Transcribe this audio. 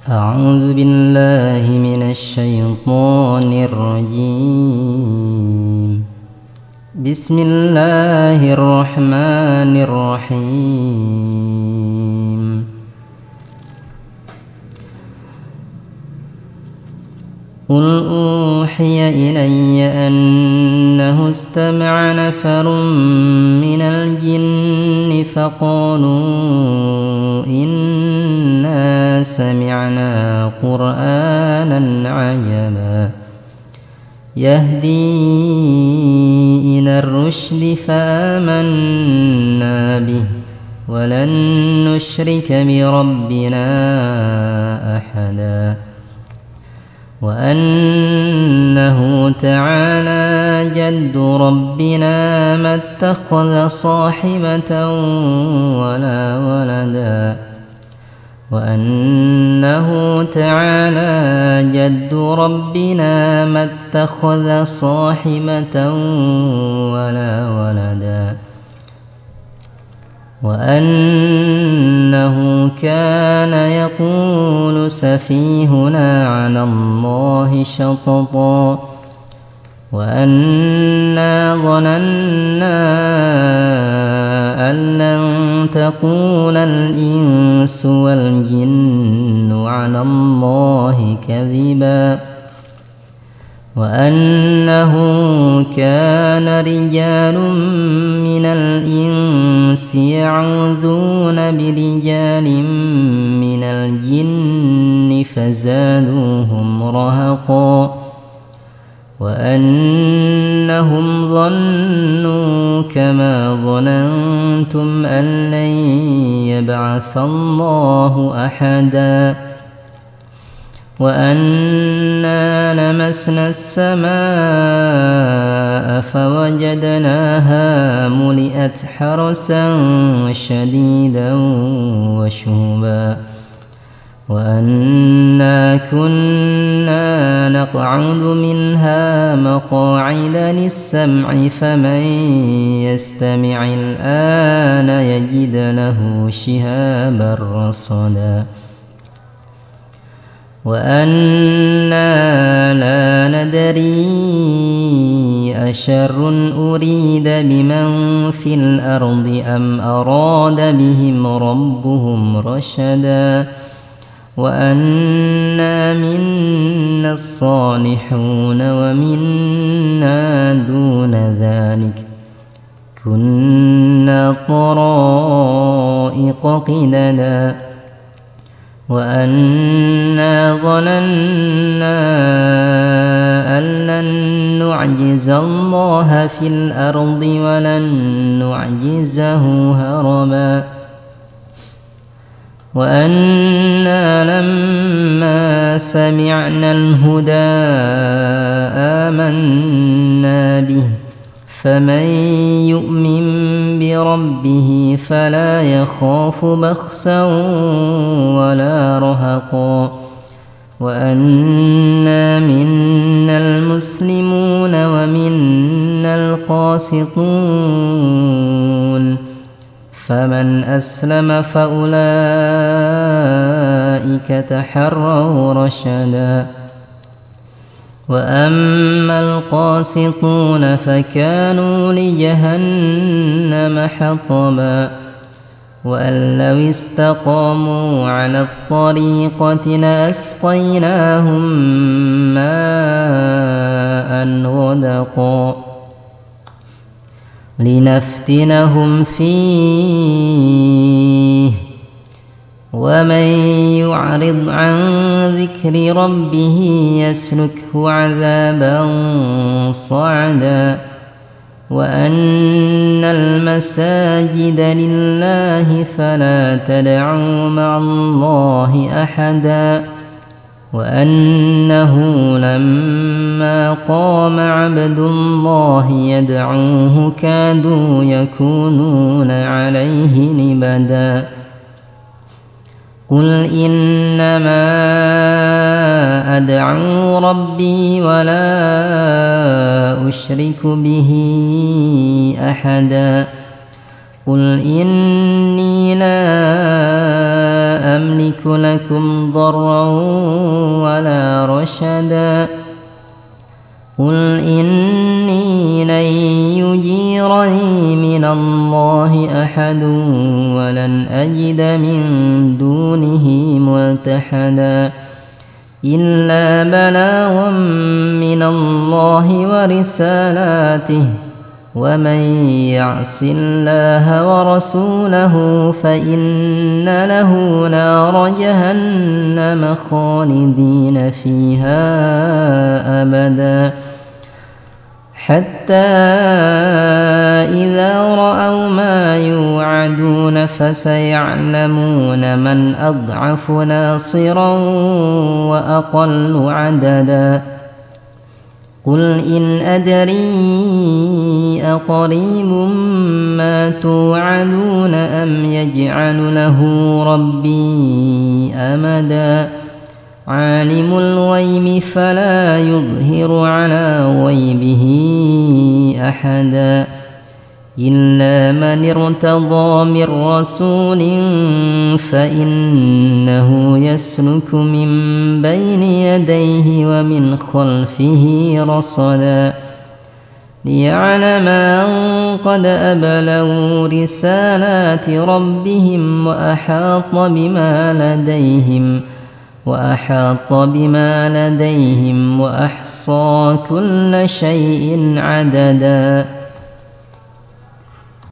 أعوذ بالله من الشيطان الرجيم. بسم الله الرحمن الرحيم. قل أوحي إلي أنه استمع نفر من الجن فقالوا إنا سمعنا قرآنا عجبا يهدي إلى الرشد فآمنا به ولن نشرك بربنا أحدا وأنه تعالى جد ربنا ما اتخذ صاحبة ولا ولدا وأنه تعالى جد ربنا ما اتخذ صاحبة ولا ولدا وأنه كان يقول سفيهنا على الله شططا وأنا ظننا أن لن تقول الإنس والجن على الله كذبا وأنه كان رجال من الإنس يعوذون برجال من الجن فزادوهم رهقا وأنهم ظنوا كما ظننتم أن لن يبعث الله أحدا وأنا لمسنا السماء فوجدناها ملئت حرسا شديدا وشهبا وأنا كنا نقعد منها مقاعد للسمع فمن يستمع الآن يجد له شهابا رصدا وأنا لا ندري أشر أريد بمن في الأرض أم أراد بهم ربهم رشدا وأنا منا الصالحون ومنا دون ذلك كنا طرائق قددا وأنا ظننا أن لن نعجز الله في الأرض ولن نعجزه هربا وأنا لما سمعنا الهدى آمنا به فمن يؤمن بربه فلا يخاف بخسا ولا رهقا وأنا منا المسلمون ومنا القاسطون فمن أسلم فأولئك تحروا رشدا وأما القاسطون فكانوا لجهنم حطبا وأن لو استقاموا على الطريقة لأسقيناهم ماء غدقا لنفتنهم فيه ومن يعرض عن ذكر ربه يسلكه عذابا صعدا وأن المساجد لله فلا تدعوا مع الله أحدا وأنه لما قام عبد الله يدعوه كادوا يكونون عليه لبدا قل إنما أدعو ربي ولا أشرك به أحدا قل إني لا أملك أملك لكم ضرا ولا رشدا قل إني لن يجيرني من الله أحد ولن أجد من دونه ملتحدا إلا بلاغا من الله ورسالاته ومن يعص الله ورسوله فإن له نار جهنم خالدين فيها أبدا حتى إذا رأوا ما يوعدون فسيعلمون من أضعف ناصرا وأقل عددا قل إن أدري أقريب ما توعدون أم يجعل له ربي أمدا عالم الغيب فلا يظهر على غيبه أحدا إلا من ارتضى من رسول فإنه يسلك من بين يديه ومن خلفه رصدا ليعلم أن قد أبلغوا رسالات ربهم وأحاط بما لديهم وأحصى كل شيء عددا